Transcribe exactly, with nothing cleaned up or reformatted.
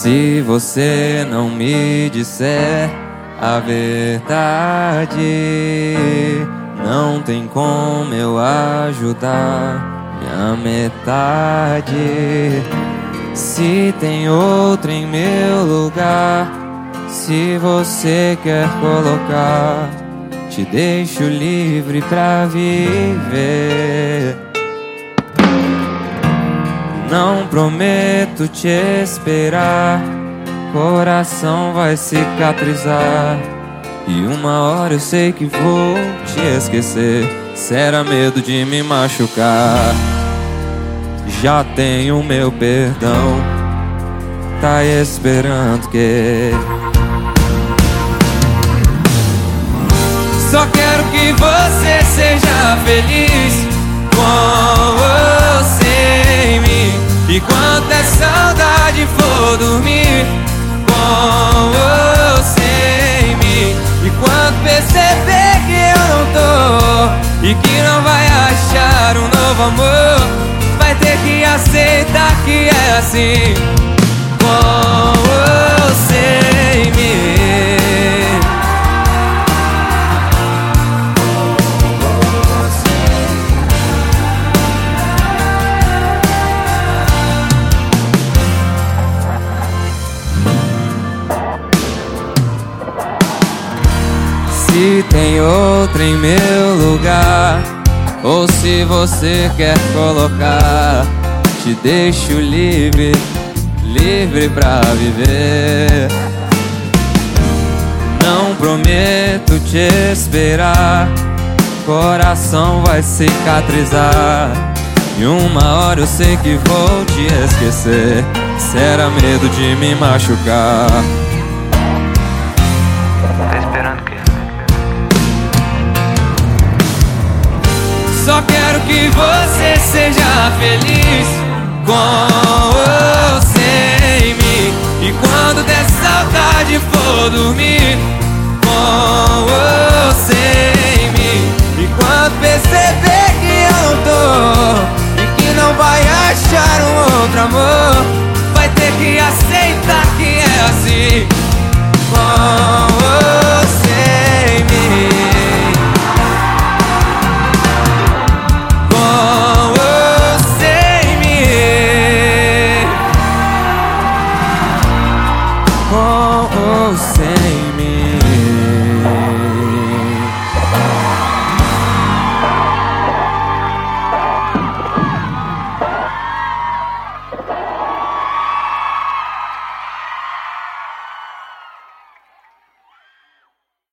Se você não me disser a verdade, não tem como eu ajudar minha metade. Se tem outra em meu lugar, se você quer colocar, te deixo livre pra viver. Não prometo te esperar, coração vai cicatrizar, e uma hora eu sei que vou te esquecer. Será medo de me machucar? Já tenho meu perdão, tá esperando que... Só quero que você seja feliz com ou sem mim. E quando a saudade for dormir, com ou sem mim. E quando perceber que eu não tô e que não vai achar um novo amor, vai ter que aceitar que é assim, com ou sem mim. Se tem outra em meu lugar, ou se você quer colocar, te deixo livre, livre pra viver. Não prometo te esperar, coração vai cicatrizar, e uma hora eu sei que vou te esquecer. Será medo de me machucar? Tá esperando o quê? Só quero que você seja feliz com ou sem mim. E quando der saudade for dormir, com ou sem mim. E quando perceber que eu não tô e que não vai achar um outro amor, vai ter que aceitar que é assim, com ou sem mim. Com ou sem mim.